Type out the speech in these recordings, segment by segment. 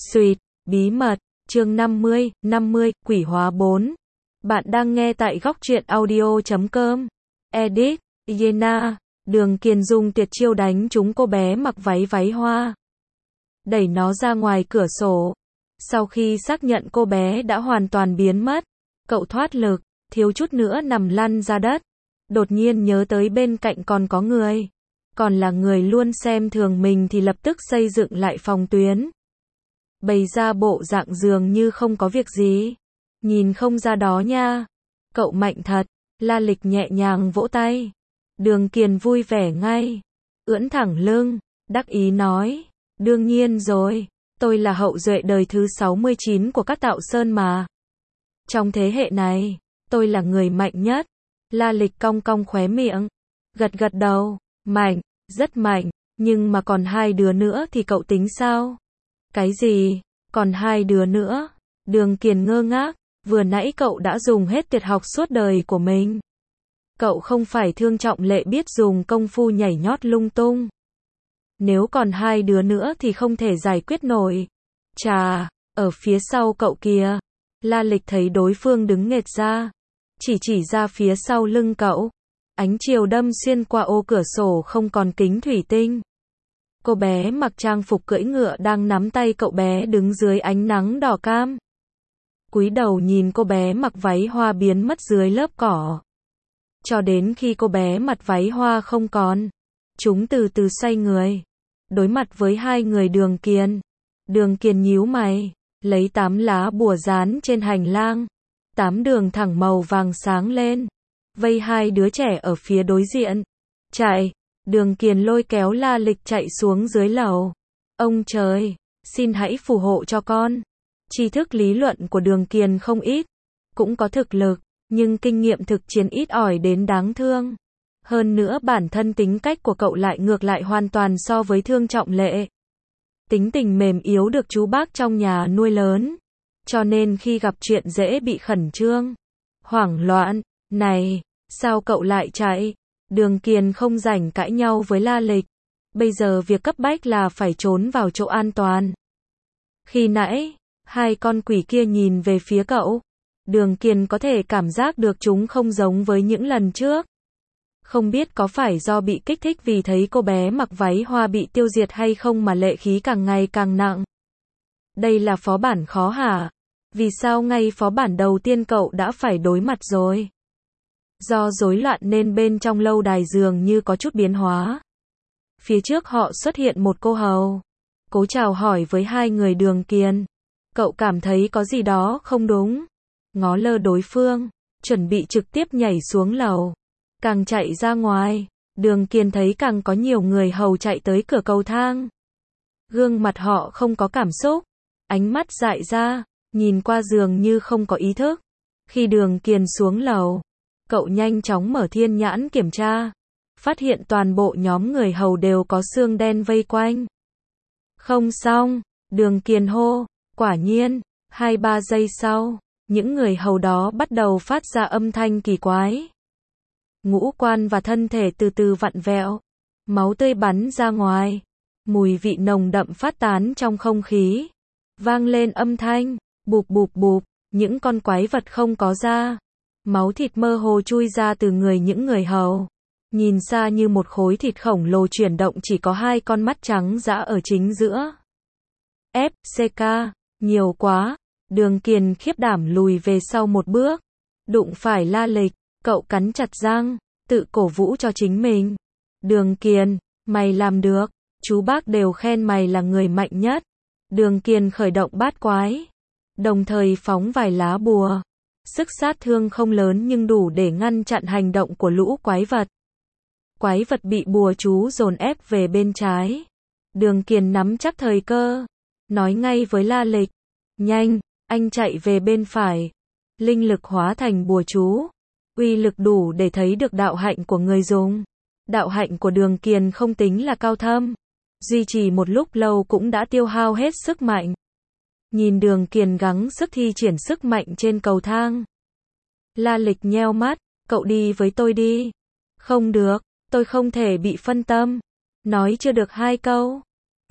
Xuyệt, bí mật, chương 50, quỷ hóa 4. Bạn đang nghe tại góc truyện audio.com. Edit, Yena, Đường Kiền dùng tuyệt chiêu đánh trúng cô bé mặc váy hoa. Đẩy nó ra ngoài cửa sổ. Sau khi xác nhận cô bé đã hoàn toàn biến mất, cậu thoát lực, thiếu chút nữa nằm lăn ra đất. Đột nhiên nhớ tới bên cạnh còn có người. Còn là người luôn xem thường mình thì lập tức xây dựng lại phòng tuyến. Bày ra bộ dạng dường như không có việc gì. Nhìn không ra đó nha. Cậu mạnh thật. La Lịch nhẹ nhàng vỗ tay. Đường Kiền vui vẻ ngay. Ưỡn thẳng lưng. Đắc ý nói. Đương nhiên rồi. Tôi là hậu duệ đời thứ 69 của các Tạo Sơn mà. Trong thế hệ này, tôi là người mạnh nhất. La Lịch cong cong khóe miệng. Gật gật đầu. Mạnh, rất mạnh. Nhưng mà còn hai đứa nữa thì cậu tính sao? Cái gì? Còn hai đứa nữa? Đường Kiền ngơ ngác. Vừa nãy cậu đã dùng hết tuyệt học suốt đời của mình. Cậu không phải Thương Trọng Lệ biết dùng công phu nhảy nhót lung tung. Nếu còn hai đứa nữa thì không thể giải quyết nổi. Chà, ở phía sau cậu kìa. La Lịch thấy đối phương đứng nghệt ra. Chỉ ra phía sau lưng cậu. Ánh chiều đâm xuyên qua ô cửa sổ không còn kính thủy tinh. Cô bé mặc trang phục cưỡi ngựa đang nắm tay cậu bé đứng dưới ánh nắng đỏ cam. Cúi đầu nhìn cô bé mặc váy hoa biến mất dưới lớp cỏ. Cho đến khi cô bé mặc váy hoa không còn. Chúng từ từ xoay người. Đối mặt với hai người Đường Kiền. Đường Kiền nhíu mày. Lấy 8 lá bùa dán trên hành lang. 8 đường thẳng màu vàng sáng lên. Vây hai đứa trẻ ở phía đối diện. Chạy. Đường Kiền lôi kéo La Lịch chạy xuống dưới lầu. Ông trời, xin hãy phù hộ cho con. Tri thức lý luận của Đường Kiền không ít. Cũng có thực lực, nhưng kinh nghiệm thực chiến ít ỏi đến đáng thương. Hơn nữa bản thân tính cách của cậu lại ngược lại hoàn toàn so với Thương Trọng Lệ. Tính tình mềm yếu được chú bác trong nhà nuôi lớn. Cho nên khi gặp chuyện dễ bị khẩn trương. Hoảng loạn, này, sao cậu lại chạy? Đường Kiền không rảnh cãi nhau với La Lịch. Bây giờ việc cấp bách là phải trốn vào chỗ an toàn. Khi nãy, hai con quỷ kia nhìn về phía cậu. Đường Kiền có thể cảm giác được chúng không giống với những lần trước. Không biết có phải do bị kích thích vì thấy cô bé mặc váy hoa bị tiêu diệt hay không mà lệ khí càng ngày càng nặng. Đây là phó bản khó hả? Vì sao ngay phó bản đầu tiên cậu đã phải đối mặt rồi? Do rối loạn nên bên trong lâu đài dường như có chút biến hóa. Phía trước họ xuất hiện một cô hầu. Cố chào hỏi với hai người Đường Kiền. Cậu cảm thấy có gì đó không đúng. Ngó lơ đối phương, chuẩn bị trực tiếp nhảy xuống lầu. Càng chạy ra ngoài, Đường Kiền thấy càng có nhiều người hầu chạy tới cửa cầu thang. Gương mặt họ không có cảm xúc. Ánh mắt dại ra, nhìn qua dường như không có ý thức. Khi Đường Kiền xuống lầu, cậu nhanh chóng mở thiên nhãn kiểm tra. Phát hiện toàn bộ nhóm người hầu đều có xương đen vây quanh. Không xong, Đường Kiền hô. Quả nhiên, 2-3 giây sau, những người hầu đó bắt đầu phát ra âm thanh kỳ quái. Ngũ quan và thân thể từ từ vặn vẹo. Máu tươi bắn ra ngoài. Mùi vị nồng đậm phát tán trong không khí. Vang lên âm thanh, bụp bụp bụp, những con quái vật không có da. Máu thịt mơ hồ chui ra từ người những người hầu. Nhìn xa như một khối thịt khổng lồ chuyển động chỉ có hai con mắt trắng dã ở chính giữa. FCK, nhiều quá. Đường Kiền khiếp đảm lùi về sau một bước. Đụng phải La Lịch, cậu cắn chặt răng, tự cổ vũ cho chính mình. Đường Kiền, mày làm được, chú bác đều khen mày là người mạnh nhất. Đường Kiền khởi động bát quái. Đồng thời phóng vài lá bùa. Sức sát thương không lớn nhưng đủ để ngăn chặn hành động của lũ quái vật. Quái vật bị bùa chú dồn ép về bên trái. Đường Kiền nắm chắc thời cơ. Nói ngay với La Lịch. Nhanh, anh chạy về bên phải. Linh lực hóa thành bùa chú. Uy lực đủ để thấy được đạo hạnh của người dùng. Đạo hạnh của Đường Kiền không tính là cao thâm. Duy trì một lúc lâu cũng đã tiêu hao hết sức mạnh. Nhìn Đường Kiền gắng sức thi triển sức mạnh trên cầu thang. La Lịch nheo mắt, cậu đi với tôi đi. Không được, tôi không thể bị phân tâm. Nói chưa được hai câu.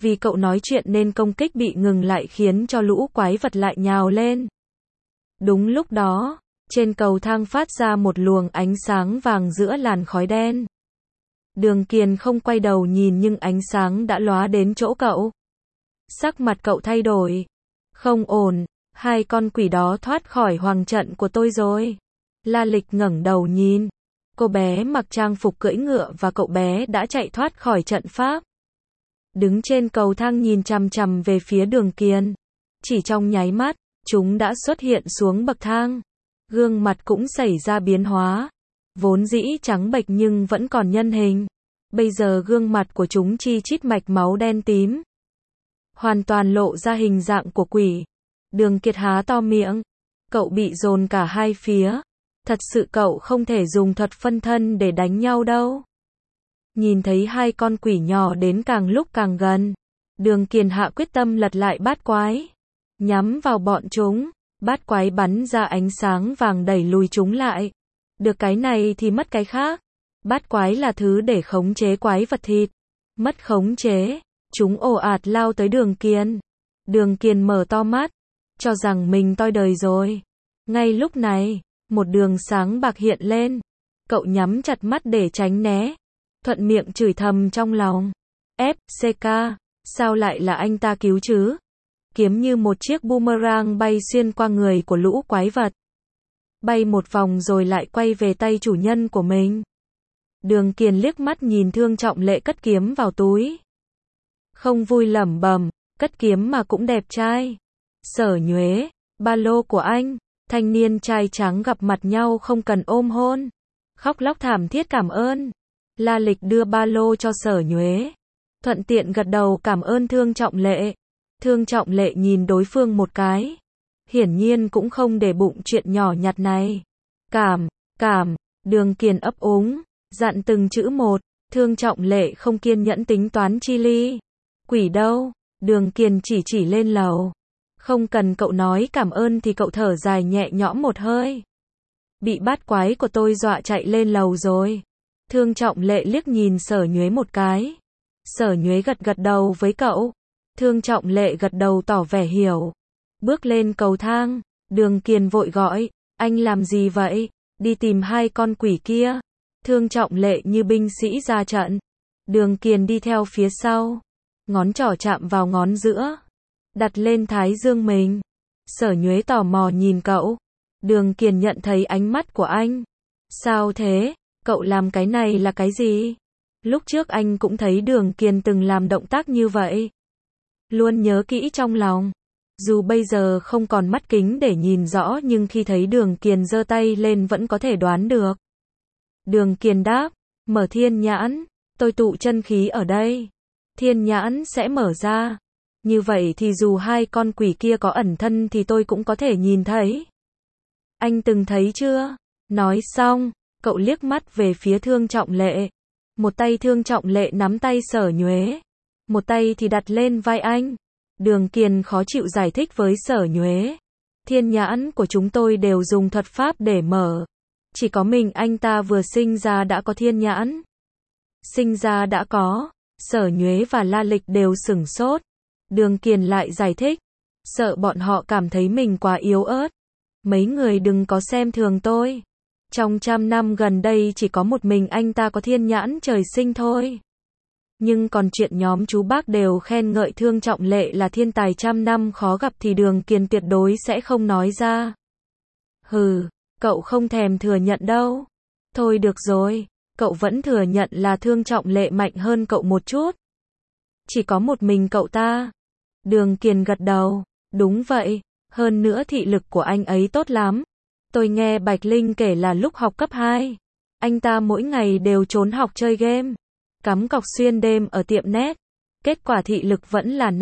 Vì cậu nói chuyện nên công kích bị ngừng lại khiến cho lũ quái vật lại nhào lên. Đúng lúc đó, trên cầu thang phát ra một luồng ánh sáng vàng giữa làn khói đen. Đường Kiền không quay đầu nhìn nhưng ánh sáng đã lóa đến chỗ cậu. Sắc mặt cậu thay đổi. Không ổn, hai con quỷ đó thoát khỏi hoàng trận của tôi rồi. La Lịch ngẩng đầu nhìn. Cô bé mặc trang phục cưỡi ngựa và cậu bé đã chạy thoát khỏi trận pháp. Đứng trên cầu thang nhìn chằm chằm về phía Đường Kiền. Chỉ trong nháy mắt, chúng đã xuất hiện xuống bậc thang. Gương mặt cũng xảy ra biến hóa. Vốn dĩ trắng bệch nhưng vẫn còn nhân hình. Bây giờ gương mặt của chúng chi chít mạch máu đen tím. Hoàn toàn lộ ra hình dạng của quỷ. Đường Kiệt há to miệng. Cậu bị dồn cả hai phía. Thật sự cậu không thể dùng thuật phân thân để đánh nhau đâu. Nhìn thấy hai con quỷ nhỏ đến càng lúc càng gần. Đường Kiền hạ quyết tâm lật lại bát quái. Nhắm vào bọn chúng. Bát quái bắn ra ánh sáng vàng đẩy lùi chúng lại. Được cái này thì mất cái khác. Bát quái là thứ để khống chế quái vật thịt. Mất khống chế, chúng ồ ạt lao tới Đường Kiền. Đường Kiền mở to mắt, cho rằng mình toi đời rồi. Ngay lúc này, một đường sáng bạc hiện lên. Cậu nhắm chặt mắt để tránh né. Thuận miệng chửi thầm trong lòng. FCK, sao lại là anh ta cứu chứ? Kiếm như một chiếc boomerang bay xuyên qua người của lũ quái vật. Bay một vòng rồi lại quay về tay chủ nhân của mình. Đường Kiền liếc mắt nhìn Thương Trọng Lệ cất kiếm vào túi. Không vui lẩm bẩm, cất kiếm mà cũng đẹp trai. Sở Nhuế, ba lô của anh. Thanh niên trai trắng gặp mặt nhau không cần ôm hôn. Khóc lóc thảm thiết cảm ơn. La Lịch đưa ba lô cho Sở Nhuế. Thuận tiện gật đầu cảm ơn Thương Trọng Lệ. Thương Trọng Lệ nhìn đối phương một cái. Hiển nhiên cũng không để bụng chuyện nhỏ nhặt này. Cảm, Đường Kiền ấp úng, dặn từng chữ một. Thương Trọng Lệ không kiên nhẫn tính toán chi ly. Quỷ đâu? Đường Kiền chỉ lên lầu. Không cần cậu nói cảm ơn thì cậu thở dài nhẹ nhõm một hơi. Bị bát quái của tôi dọa chạy lên lầu rồi. Thương Trọng Lệ liếc nhìn Sở Nhuế một cái. Sở Nhuế gật đầu với cậu. Thương Trọng Lệ gật đầu tỏ vẻ hiểu. Bước lên cầu thang, Đường Kiền vội gọi, anh làm gì vậy? Đi tìm hai con quỷ kia. Thương Trọng Lệ như binh sĩ ra trận. Đường Kiền đi theo phía sau. Ngón trỏ chạm vào ngón giữa. Đặt lên thái dương mình. Sở Nhuế tò mò nhìn cậu. Đường Kiền nhận thấy ánh mắt của anh. Sao thế? Cậu làm cái này là cái gì? Lúc trước anh cũng thấy Đường Kiền từng làm động tác như vậy. Luôn nhớ kỹ trong lòng. Dù bây giờ không còn mắt kính để nhìn rõ nhưng khi thấy Đường Kiền giơ tay lên vẫn có thể đoán được. Đường Kiền đáp, mở thiên nhãn, tôi tụ chân khí ở đây. Thiên nhãn sẽ mở ra. Như vậy thì dù hai con quỷ kia có ẩn thân thì tôi cũng có thể nhìn thấy. Anh từng thấy chưa? Nói xong, cậu liếc mắt về phía Thương Trọng Lệ. Một tay Thương Trọng Lệ nắm tay Sở Nhuế. Một tay thì đặt lên vai anh. Đường Kiền khó chịu giải thích với Sở Nhuế. Thiên nhãn của chúng tôi đều dùng thuật pháp để mở. Chỉ có mình anh ta vừa sinh ra đã có thiên nhãn. Sinh ra đã có. Sở Nhuế và La Lịch đều sửng sốt. Đường Kiền lại giải thích. Sợ bọn họ cảm thấy mình quá yếu ớt. Mấy người đừng có xem thường tôi. Trong 100 năm gần đây chỉ có một mình anh ta có thiên nhãn trời sinh thôi. Nhưng còn chuyện nhóm chú bác đều khen ngợi Thương Trọng Lệ là thiên tài 100 năm khó gặp thì Đường Kiền tuyệt đối sẽ không nói ra. Hừ, cậu không thèm thừa nhận đâu. Thôi được rồi, cậu vẫn thừa nhận là Thương Trọng Lệ mạnh hơn cậu một chút. Chỉ có một mình cậu ta. Đường Kiền gật đầu, đúng vậy, hơn nữa thị lực của anh ấy tốt lắm. Tôi nghe Bạch Linh kể là lúc học cấp 2, anh ta mỗi ngày đều trốn học chơi game, cắm cọc xuyên đêm ở tiệm net. Kết quả thị lực vẫn là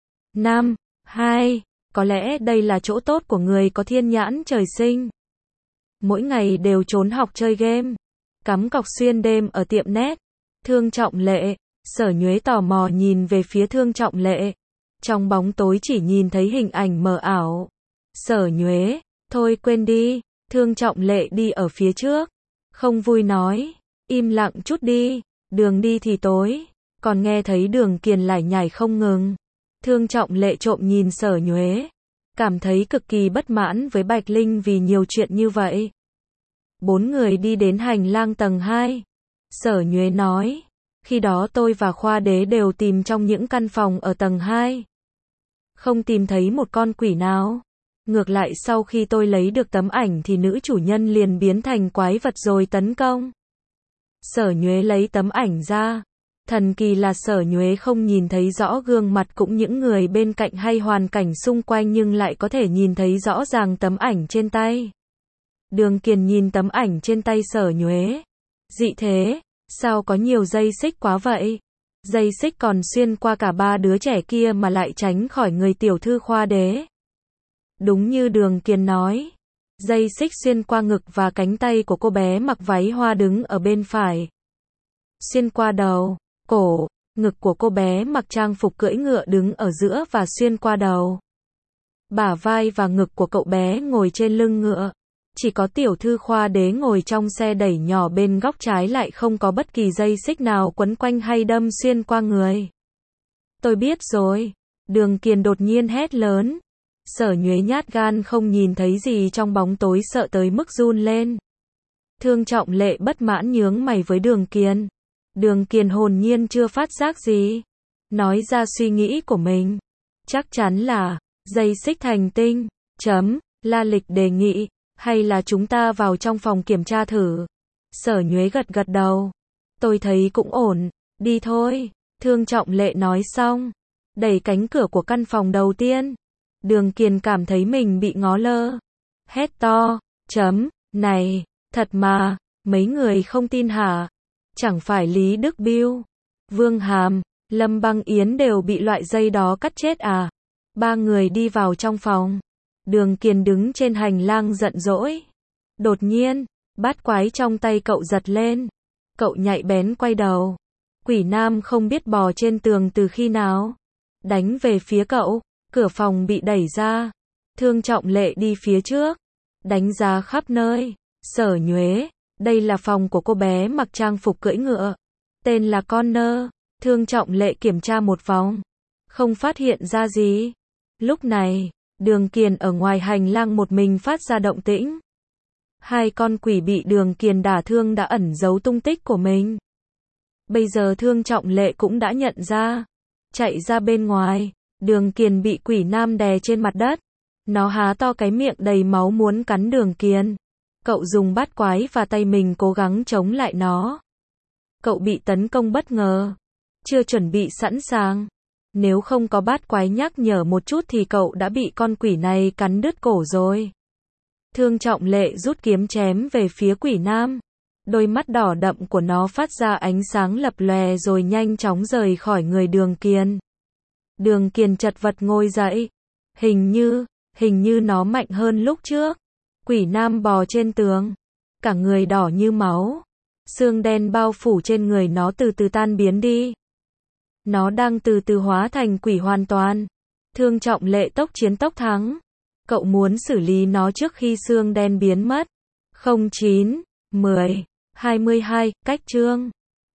5, 2, có lẽ đây là chỗ tốt của người có thiên nhãn trời sinh. Mỗi ngày đều trốn học chơi game, cắm cọc xuyên đêm ở tiệm net. Thương Trọng Lệ, Sở Nhuế tò mò nhìn về phía Thương Trọng Lệ. Trong bóng tối chỉ nhìn thấy hình ảnh mờ ảo. Sở Nhuế, thôi quên đi. Thương Trọng Lệ đi ở phía trước. Không vui nói, im lặng chút đi, đường đi thì tối. còn nghe thấy Đường Kiền lải nhải không ngừng. Thương Trọng Lệ trộm nhìn Sở Nhuế, cảm thấy cực kỳ bất mãn với Bạch Linh vì nhiều chuyện như vậy. 4 người đi đến hành lang tầng 2. Sở Nhuế nói, khi đó tôi và Khoa Đế đều tìm trong những căn phòng ở tầng 2. Không tìm thấy một con quỷ nào. Ngược lại sau khi tôi lấy được tấm ảnh thì nữ chủ nhân liền biến thành quái vật rồi tấn công. Sở Nhuế lấy tấm ảnh ra. Thần kỳ là Sở Nhuế không nhìn thấy rõ gương mặt cũng những người bên cạnh hay hoàn cảnh xung quanh nhưng lại có thể nhìn thấy rõ ràng tấm ảnh trên tay. Đường Kiền nhìn tấm ảnh trên tay Sở Nhuế. Dị thế, sao có nhiều dây xích quá vậy? Dây xích còn xuyên qua cả 3 đứa trẻ kia mà lại tránh khỏi người tiểu thư Khoa Đế. Đúng như Đường Kiền nói. Dây xích xuyên qua ngực và cánh tay của cô bé mặc váy hoa đứng ở bên phải. Xuyên qua đầu, cổ, ngực của cô bé mặc trang phục cưỡi ngựa đứng ở giữa và xuyên qua đầu. Bả vai và ngực của cậu bé ngồi trên lưng ngựa. Chỉ có tiểu thư Khoa Đế ngồi trong xe đẩy nhỏ bên góc trái lại không có bất kỳ dây xích nào quấn quanh hay đâm xuyên qua người. Tôi biết rồi. Đường Kiền đột nhiên hét lớn. Sở Nhuế nhát gan không nhìn thấy gì trong bóng tối sợ tới mức run lên. Thương Trọng Lệ bất mãn nhướng mày với Đường Kiền. Đường Kiền hồn nhiên chưa phát giác gì. Nói ra suy nghĩ của mình. Chắc chắn là dây xích thành tinh. La Lịch đề nghị. Hay là chúng ta vào trong phòng kiểm tra thử. Sở Nhuế gật gật đầu. Tôi thấy cũng ổn. Đi thôi. Thương Trọng Lệ nói xong. Đẩy cánh cửa của căn phòng đầu tiên. Đường Kiền cảm thấy mình bị ngó lơ. Hét to. Này. Thật mà. Mấy người không tin hả? Chẳng phải Lý Đức Biêu, Vương Hàm, Lâm Băng Yến đều bị loại dây đó cắt chết à? 3 người đi vào trong phòng. Đường Kiền đứng trên hành lang giận dỗi. Đột nhiên, bát quái trong tay cậu giật lên. Cậu nhạy bén quay đầu. Quỷ nam không biết bò trên tường từ khi nào. Đánh về phía cậu. Cửa phòng bị đẩy ra. Thương Trọng Lệ đi phía trước. Đánh giá khắp nơi. Sở Nhuế. Đây là phòng của cô bé mặc trang phục cưỡi ngựa. Tên là Connor. Thương Trọng Lệ kiểm tra một vòng. Không phát hiện ra gì. Lúc này, Đường Kiền ở ngoài hành lang một mình phát ra động tĩnh. 2 con quỷ bị Đường Kiền đả thương đã ẩn giấu tung tích của mình. Bây giờ Thương Trọng Lệ cũng đã nhận ra. Chạy ra bên ngoài, Đường Kiền bị quỷ nam đè trên mặt đất. Nó há to cái miệng đầy máu muốn cắn Đường Kiền. Cậu dùng bát quái và tay mình cố gắng chống lại nó. Cậu bị tấn công bất ngờ. Chưa chuẩn bị sẵn sàng. Nếu không có bát quái nhắc nhở một chút thì cậu đã bị con quỷ này cắn đứt cổ rồi. Thương Trọng Lệ rút kiếm chém về phía quỷ nam. Đôi mắt đỏ đậm của nó phát ra ánh sáng lập lòe rồi nhanh chóng rời khỏi người Đường Kiền. Đường Kiền chật vật ngồi dậy. Hình như nó mạnh hơn lúc trước. Quỷ nam bò trên tường. Cả người đỏ như máu. Xương đen bao phủ trên người nó từ từ tan biến đi. Nó đang từ từ hóa thành quỷ hoàn toàn. Thương Trọng Lệ tốc chiến tốc thắng. Cậu muốn xử lý nó trước khi xương đen biến mất. 09, 10, 22, cách chương.